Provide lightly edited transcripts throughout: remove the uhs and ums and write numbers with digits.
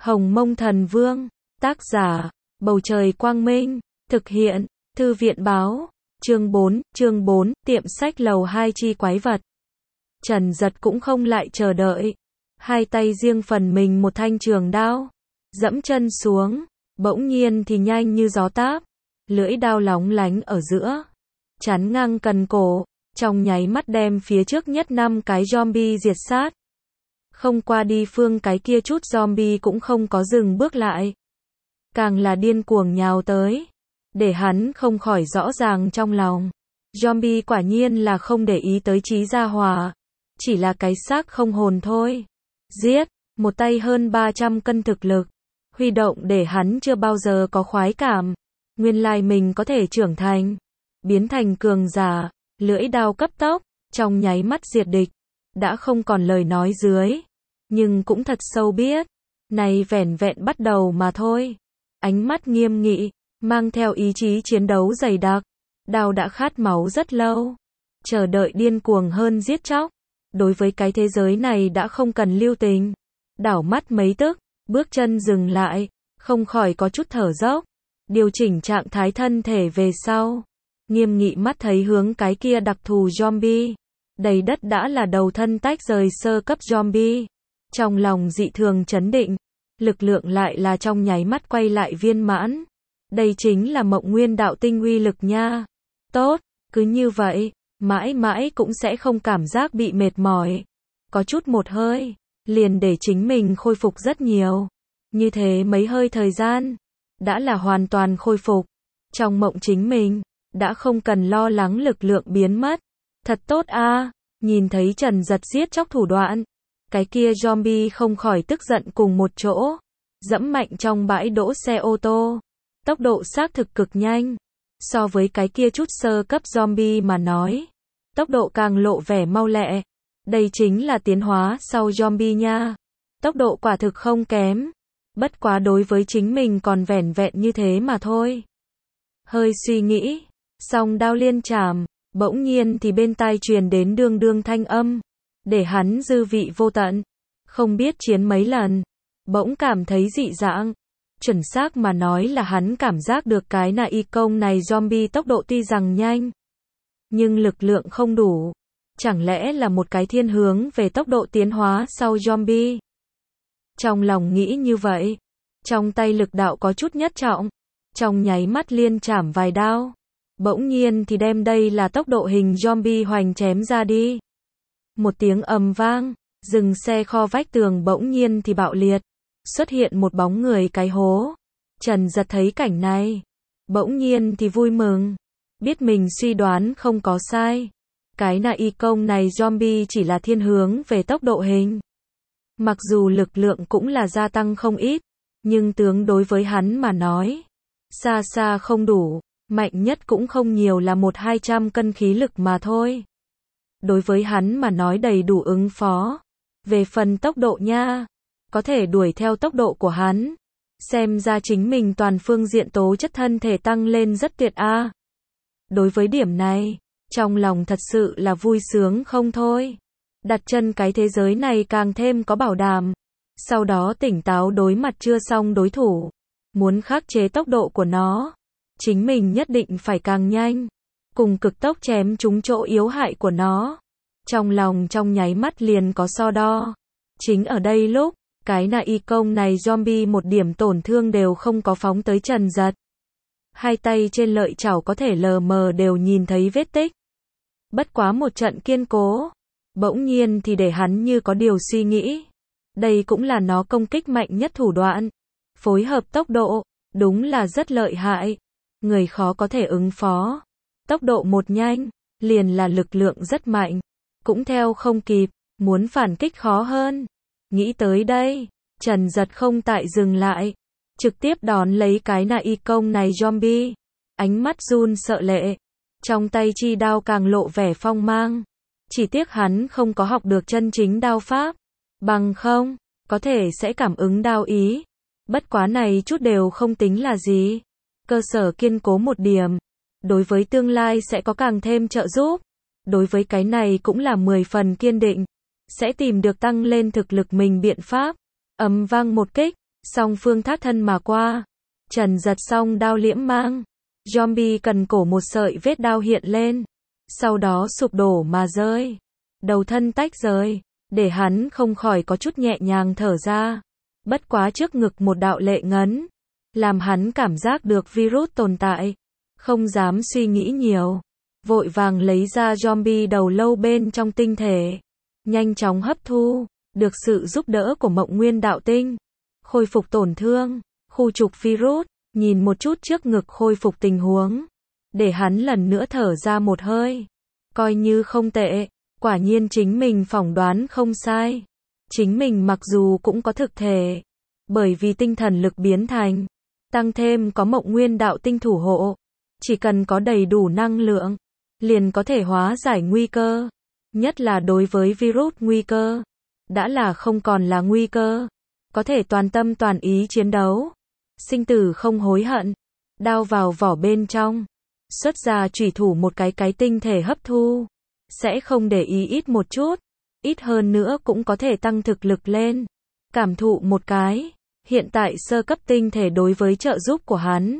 Hồng Mông Thần Vương, tác giả, Bầu Trời Quang Minh, thực hiện, Thư viện Báo, chương 4, tiệm sách lầu 2 chi quái vật. Trần Giật cũng không lại chờ đợi, hai tay riêng phần mình một thanh trường đao, dẫm chân xuống, bỗng nhiên thì nhanh như gió táp, lưỡi đao lóng lánh ở giữa, chắn ngang cần cổ, trong nháy mắt đem phía trước nhất 5 cái zombie diệt sát. Không qua đi phương cái kia chút zombie cũng không có dừng bước lại, càng là điên cuồng nhào tới, để hắn không khỏi rõ ràng trong lòng. Zombie quả nhiên là không để ý tới trí gia hòa, chỉ là cái xác không hồn thôi. Giết, một tay hơn 300 cân thực lực, huy động để hắn chưa bao giờ có khoái cảm. Nguyên lai mình có thể trưởng thành, biến thành cường giả, lưỡi đao cấp tốc, trong nháy mắt diệt địch, đã không còn lời nói dưới. Nhưng cũng thật sâu biết, này vẻn vẹn bắt đầu mà thôi. Ánh mắt nghiêm nghị, mang theo ý chí chiến đấu dày đặc, đao đã khát máu rất lâu, chờ đợi điên cuồng hơn giết chóc. Đối với cái thế giới này đã không cần lưu tình. Đảo mắt mấy tức, bước chân dừng lại, không khỏi có chút thở dốc, điều chỉnh trạng thái thân thể về sau. Nghiêm nghị mắt thấy hướng cái kia đặc thù zombie, đầy đất đã là đầu thân tách rời sơ cấp zombie. Trong lòng dị thường chấn định, lực lượng lại là trong nháy mắt quay lại viên mãn. Đây chính là Mộng Nguyên đạo tinh uy lực nha. Tốt, cứ như vậy, mãi mãi cũng sẽ không cảm giác bị mệt mỏi. Có chút một hơi, liền để chính mình khôi phục rất nhiều. Như thế mấy hơi thời gian, đã là hoàn toàn khôi phục. Trong mộng chính mình, đã không cần lo lắng lực lượng biến mất. Thật tốt a. Nhìn thấy Trần Giật giết chóc thủ đoạn, cái kia zombie không khỏi tức giận cùng một chỗ, dẫm mạnh trong bãi đỗ xe ô tô. Tốc độ xác thực cực nhanh, so với cái kia chút sơ cấp zombie mà nói, tốc độ càng lộ vẻ mau lẹ. Đây chính là tiến hóa sau zombie nha. Tốc độ quả thực không kém, bất quá đối với chính mình còn vẻn vẹn như thế mà thôi. Hơi suy nghĩ, song đao liên chạm, bỗng nhiên thì bên tai truyền đến đương đương thanh âm, để hắn dư vị vô tận. Không biết chiến mấy lần, bỗng cảm thấy dị dạng. Chuẩn xác mà nói là hắn cảm giác được cái nạ y công này zombie tốc độ tuy rằng nhanh, nhưng lực lượng không đủ. Chẳng lẽ là một cái thiên hướng về tốc độ tiến hóa sau zombie? Trong lòng nghĩ như vậy, trong tay lực đạo có chút nhất trọng, trong nháy mắt liên chảm vài đao, bỗng nhiên thì đem đây là tốc độ hình zombie hoành chém ra đi. Một tiếng ầm vang, dừng xe kho vách tường bỗng nhiên thì bạo liệt, xuất hiện một bóng người cái hố. Trần Giật thấy cảnh này, bỗng nhiên thì vui mừng, biết mình suy đoán không có sai. Cái nạ y công này zombie chỉ là thiên hướng về tốc độ hình. Mặc dù lực lượng cũng là gia tăng không ít, nhưng tướng đối với hắn mà nói, xa xa không đủ, mạnh nhất cũng không nhiều là 100-200 cân khí lực mà thôi. Đối với hắn mà nói đầy đủ ứng phó. Về phần tốc độ nha, có thể đuổi theo tốc độ của hắn. Xem ra chính mình toàn phương diện tố chất thân thể tăng lên rất tuyệt a. Đối với điểm này, trong lòng thật sự là vui sướng không thôi. Đặt chân cái thế giới này càng thêm có bảo đảm. Sau đó tỉnh táo đối mặt chưa xong đối thủ. Muốn khắc chế tốc độ của nó, chính mình nhất định phải càng nhanh, cùng cực tốc chém trúng chỗ yếu hại của nó. Trong lòng trong nháy mắt liền có so đo. Chính ở đây lúc, cái nạ y công này zombie một điểm tổn thương đều không có phóng tới Trần Giật. Hai tay trên lợi chảo có thể lờ mờ đều nhìn thấy vết tích. Bất quá một trận kiên cố, bỗng nhiên thì để hắn như có điều suy nghĩ. Đây cũng là nó công kích mạnh nhất thủ đoạn. Phối hợp tốc độ, đúng là rất lợi hại. Người khó có thể ứng phó. Tốc độ một nhanh, liền là lực lượng rất mạnh. Cũng theo không kịp, muốn phản kích khó hơn. Nghĩ tới đây, Trần Giật không tại dừng lại, trực tiếp đón lấy cái nạ y công này zombie. Ánh mắt run sợ lệ, trong tay chi đao càng lộ vẻ phong mang. Chỉ tiếc hắn không có học được chân chính đao pháp, bằng không, có thể sẽ cảm ứng đao ý. Bất quá này chút đều không tính là gì. Cơ sở kiên cố một điểm, đối với tương lai sẽ có càng thêm trợ giúp. Đối với cái này cũng là 10 phần kiên định, sẽ tìm được tăng lên thực lực mình biện pháp. Ầm vang một kích, Song phương thác thân mà qua. Trần Giật song đao liễm mang. Zombie cần cổ một sợi vết đao hiện lên. Sau đó sụp đổ mà rơi. Đầu thân tách rời. Để hắn không khỏi có chút nhẹ nhàng thở ra. Bất quá trước ngực một đạo lệ ngấn. Làm hắn cảm giác được virus tồn tại. Không dám suy nghĩ nhiều. Vội vàng lấy ra zombie đầu lâu bên trong tinh thể. Nhanh chóng hấp thu. Được sự giúp đỡ của Mộng Nguyên đạo tinh. Khôi phục tổn thương. Khu trục virus. Nhìn một chút trước ngực khôi phục tình huống. Để hắn lần nữa thở ra một hơi. Coi như không tệ. Quả nhiên chính mình phỏng đoán không sai. Chính mình mặc dù cũng có thực thể. Bởi vì tinh thần lực biến thành. Tăng thêm có Mộng Nguyên đạo tinh thủ hộ. Chỉ cần có đầy đủ năng lượng. Liền có thể hóa giải nguy cơ. Nhất là đối với virus nguy cơ. Đã là không còn là nguy cơ. Có thể toàn tâm toàn ý chiến đấu. Sinh tử không hối hận. Đao vào vỏ bên trong. Xuất ra chủy thủ một cái tinh thể hấp thu. Sẽ không để ý ít một chút. Ít hơn nữa cũng có thể tăng thực lực lên. Cảm thụ một cái. Hiện tại sơ cấp tinh thể đối với trợ giúp của hắn.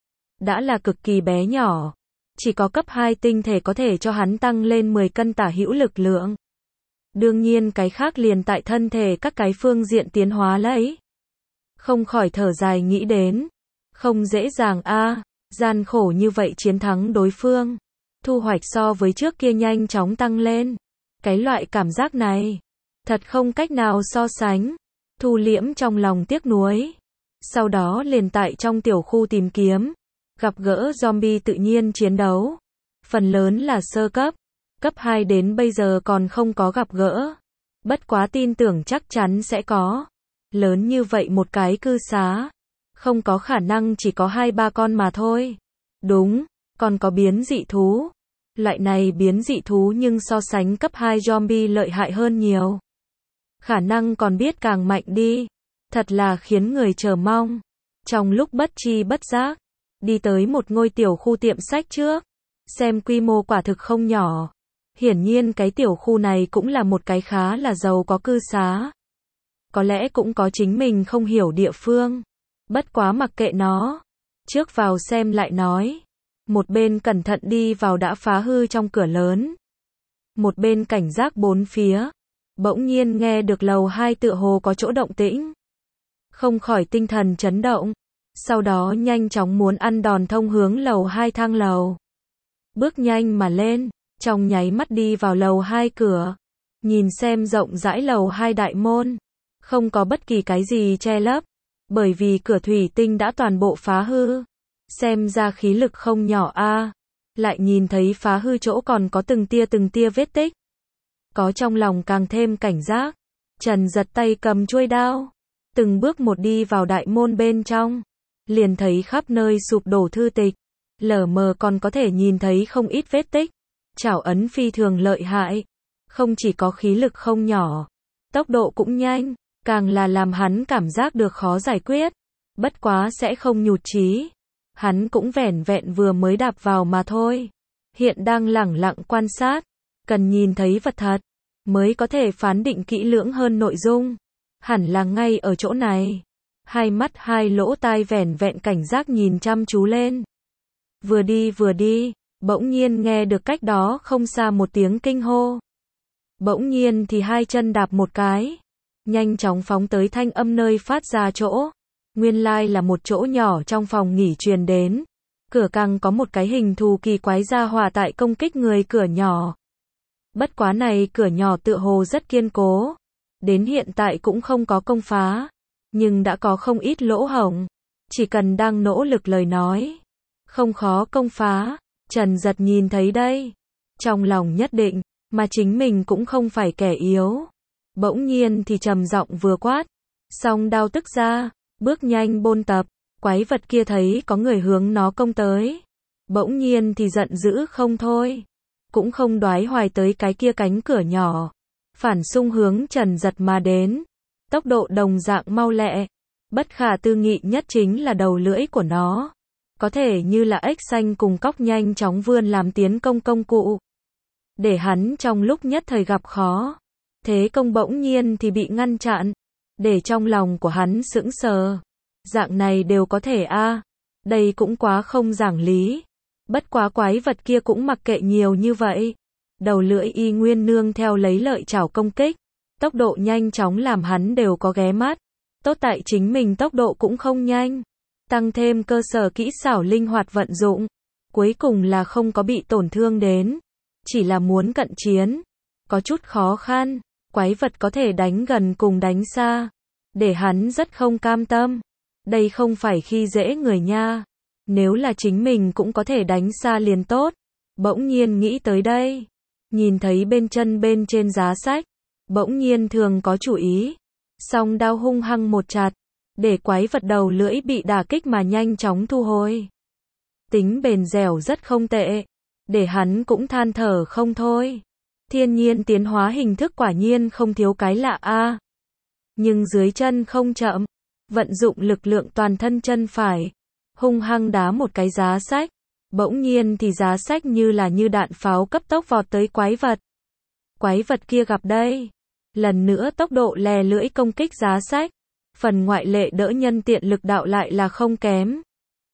Đã là cực kỳ bé nhỏ. Chỉ có cấp 2 tinh thể có thể cho hắn tăng lên 10 cân tả hữu lực lượng. Đương nhiên cái khác liền tại thân thể các cái phương diện tiến hóa lấy. Không khỏi thở dài nghĩ đến. Không dễ dàng gian khổ như vậy chiến thắng đối phương. Thu hoạch so với trước kia nhanh chóng tăng lên. Cái loại cảm giác này. Thật không cách nào so sánh. Thu liễm trong lòng tiếc nuối. Sau đó liền tại trong tiểu khu tìm kiếm. Gặp gỡ zombie tự nhiên chiến đấu. Phần lớn là sơ cấp. Cấp 2 đến bây giờ còn không có gặp gỡ. Bất quá tin tưởng chắc chắn sẽ có. Lớn như vậy một cái cư xá. Không có khả năng chỉ có 2-3 con mà thôi. Đúng, còn có biến dị thú. Loại này biến dị thú nhưng so sánh cấp 2 zombie lợi hại hơn nhiều. Khả năng còn biết càng mạnh đi. Thật là khiến người chờ mong. Trong lúc bất tri bất giác. Đi tới một ngôi tiểu khu tiệm sách trước. Xem quy mô quả thực không nhỏ. Hiển nhiên cái tiểu khu này cũng là một cái khá là giàu có cư xá. Có lẽ cũng có chính mình không hiểu địa phương. Bất quá mặc kệ nó. Trước vào xem lại nói. Một bên cẩn thận đi vào đã phá hư trong cửa lớn. Một bên cảnh giác bốn phía. Bỗng nhiên nghe được lầu 2 tựa hồ có chỗ động tĩnh. Không khỏi tinh thần chấn động. Sau đó nhanh chóng muốn ăn đòn thông hướng lầu 2 thang lầu. Bước nhanh mà lên. Trong nháy mắt đi vào lầu 2 cửa. Nhìn xem rộng rãi lầu 2 đại môn. Không có bất kỳ cái gì che lấp. Bởi vì cửa thủy tinh đã toàn bộ phá hư. Xem ra khí lực không nhỏ Lại nhìn thấy phá hư chỗ còn có từng tia vết tích. Có trong lòng càng thêm cảnh giác. Trần Giật tay cầm chuôi đao. Từng bước một đi vào đại môn bên trong. Liền thấy khắp nơi sụp đổ thư tịch. Lờ mờ còn có thể nhìn thấy không ít vết tích. Chảo ấn phi thường lợi hại. Không chỉ có khí lực không nhỏ. Tốc độ cũng nhanh. Càng là làm hắn cảm giác được khó giải quyết. Bất quá sẽ không nhụt chí. Hắn cũng vẻn vẹn vừa mới đạp vào mà thôi. Hiện đang lẳng lặng quan sát. Cần nhìn thấy vật thật. Mới có thể phán định kỹ lưỡng hơn nội dung. Hẳn là ngay ở chỗ này. Hai mắt hai lỗ tai vẻn vẹn cảnh giác nhìn chăm chú lên. Vừa đi. Bỗng nhiên nghe được cách đó không xa một tiếng kinh hô. Bỗng nhiên thì hai chân đạp một cái. Nhanh chóng phóng tới thanh âm nơi phát ra chỗ. Nguyên lai là một chỗ nhỏ trong phòng nghỉ truyền đến. Cửa càng có một cái hình thù kỳ quái ra hỏa tại công kích người cửa nhỏ. Bất quá này cửa nhỏ tựa hồ rất kiên cố. Đến hiện tại cũng không có công phá. Nhưng đã có không ít lỗ hổng. Chỉ cần đang nỗ lực lời nói. Không khó công phá. Trần Giật nhìn thấy đây. Trong lòng nhất định. Mà chính mình cũng không phải kẻ yếu. Bỗng nhiên thì trầm giọng vừa quát. Song đao tức ra. Bước nhanh bôn tập. Quái vật kia thấy có người hướng nó công tới. Bỗng nhiên thì giận dữ không thôi. Cũng không đoái hoài tới cái kia cánh cửa nhỏ. Phản xung hướng Trần Giật mà đến. Tốc độ đồng dạng mau lẹ. Bất khả tư nghị nhất chính là đầu lưỡi của nó. Có thể như là ếch xanh cùng cóc nhanh chóng vươn làm tiến công công cụ. Để hắn trong lúc nhất thời gặp khó. Thế công bỗng nhiên thì bị ngăn chặn. để trong lòng của hắn sững sờ. Dạng này đều có thể a, đây cũng quá không giảng lý. Bất quá quái vật kia cũng mặc kệ nhiều như vậy. Đầu lưỡi y nguyên nương theo lấy lợi chảo công kích. Tốc độ nhanh chóng làm hắn đều có ghé mắt. Tốt tại chính mình tốc độ cũng không nhanh. Tăng thêm cơ sở kỹ xảo linh hoạt vận dụng. Cuối cùng là không có bị tổn thương đến. Chỉ là muốn cận chiến. Có chút khó khăn. Quái vật có thể đánh gần cùng đánh xa. Để hắn rất không cam tâm. Đây không phải khi dễ người nha. Nếu là chính mình cũng có thể đánh xa liền tốt. Bỗng nhiên nghĩ tới đây. Nhìn thấy bên chân bên trên giá sách. Bỗng nhiên thường có chủ ý. Song đao hung hăng một chặt. Để quái vật đầu lưỡi bị đả kích mà nhanh chóng thu hồi. Tính bền dẻo rất không tệ. Để hắn cũng than thở không thôi. Thiên nhiên tiến hóa hình thức quả nhiên không thiếu cái lạ a. Nhưng dưới chân không chậm. Vận dụng lực lượng toàn thân chân phải. Hung hăng đá một cái giá sách. Bỗng nhiên thì giá sách như là như đạn pháo cấp tốc vọt tới quái vật. Quái vật kia gặp đây. Lần nữa tốc độ lè lưỡi công kích giá sách. Phần ngoại lệ đỡ nhân tiện lực đạo lại là không kém.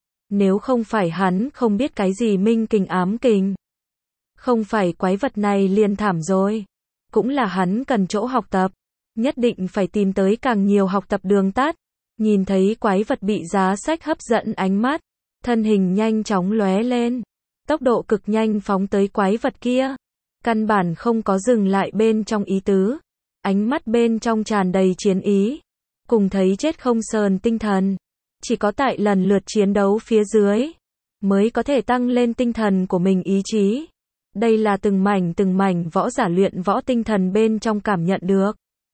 Nếu không phải hắn không biết cái gì minh kình ám kình. Không phải quái vật này liền thảm rồi. Cũng là hắn cần chỗ học tập. Nhất định phải tìm tới càng nhiều học tập đường tắt. Nhìn thấy quái vật bị giá sách hấp dẫn ánh mắt. Thân hình nhanh chóng lóe lên. Tốc độ cực nhanh phóng tới quái vật kia. Căn bản không có dừng lại bên trong ý tứ. Ánh mắt bên trong tràn đầy chiến ý. Cùng thấy chết không sờn tinh thần. Chỉ có tại lần lượt chiến đấu phía dưới. Mới có thể tăng lên tinh thần của mình ý chí. Đây là từng mảnh võ giả luyện võ tinh thần bên trong cảm nhận được.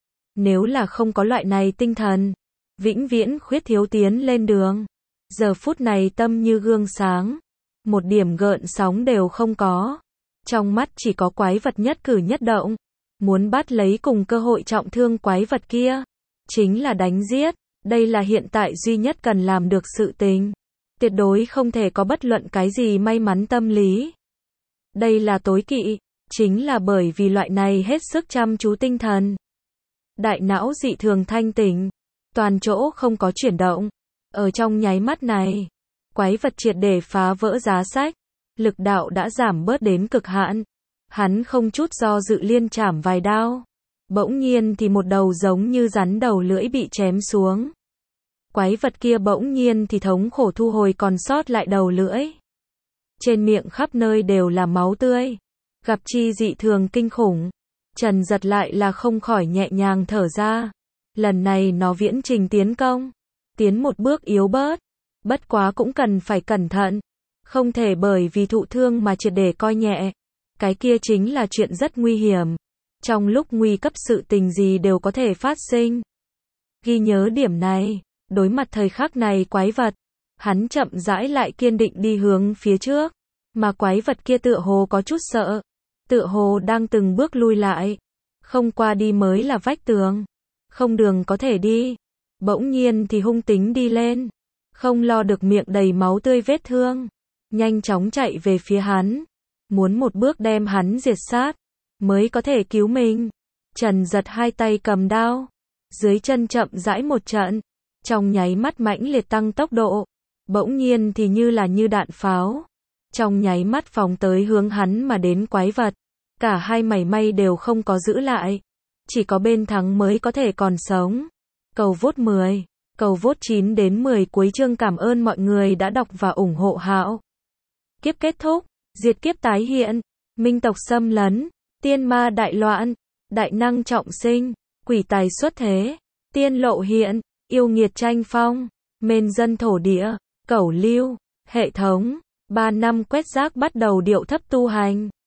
Nếu là không có loại này tinh thần. Vĩnh viễn khuyết thiếu tiến lên đường. Giờ phút này tâm như gương sáng. Một điểm gợn sóng đều không có. Trong mắt chỉ có quái vật nhất cử nhất động. Muốn bắt lấy cùng cơ hội trọng thương quái vật kia. Chính là đánh giết. Đây là hiện tại duy nhất cần làm được sự tình. Tuyệt đối không thể có bất luận cái gì may mắn tâm lý. Đây là tối kỵ. Chính là bởi vì loại này hết sức chăm chú tinh thần. Đại não dị thường thanh tỉnh. Toàn chỗ không có chuyển động. Ở trong nháy mắt này. Quái vật triệt để phá vỡ giá sách. Lực đạo đã giảm bớt đến cực hạn. Hắn không chút do dự liên chảm vài đao. Bỗng nhiên thì một đầu giống như rắn đầu lưỡi bị chém xuống. Quái vật kia bỗng nhiên thì thống khổ thu hồi còn sót lại đầu lưỡi. Trên miệng khắp nơi đều là máu tươi. Gặp chi dị thường kinh khủng. Trần Giật lại là không khỏi nhẹ nhàng thở ra. Lần này nó viễn trình tiến công. Tiến một bước yếu bớt. Bất quá cũng cần phải cẩn thận. Không thể bởi vì thụ thương mà triệt để coi nhẹ. Cái kia chính là chuyện rất nguy hiểm. Trong lúc nguy cấp sự tình gì đều có thể phát sinh. Ghi nhớ điểm này. Đối mặt thời khắc này quái vật. Hắn chậm rãi lại kiên định đi hướng phía trước. Mà quái vật kia tựa hồ có chút sợ. Tựa hồ đang từng bước lui lại. Không qua đi mới là vách tường. Không đường có thể đi. Bỗng nhiên thì hung tính đi lên. Không lo được miệng đầy máu tươi vết thương. Nhanh chóng chạy về phía hắn. Muốn một bước đem hắn diệt sát. Mới có thể cứu mình. Trần Giật hai tay cầm đao. Dưới chân chậm rãi một trận. Trong nháy mắt mãnh liệt tăng tốc độ. Bỗng nhiên thì như là như đạn pháo. Trong nháy mắt phóng tới hướng hắn mà đến quái vật. Cả hai mảy may đều không có giữ lại. Chỉ có bên thắng mới có thể còn sống. Cầu vote 10. Cầu vote 9 đến 10 cuối chương. Cảm ơn mọi người đã đọc và ủng hộ Hạo. Kiếp kết thúc. Diệt kiếp tái hiện. Minh tộc xâm lấn. Tiên ma đại loạn. Đại năng trọng sinh. Quỷ tài xuất thế. Tiên lộ hiện. Yêu nghiệt tranh phong. Mên dân thổ địa. Cẩu lưu. Hệ thống. 3 năm quét rác bắt đầu điệu thấp tu hành.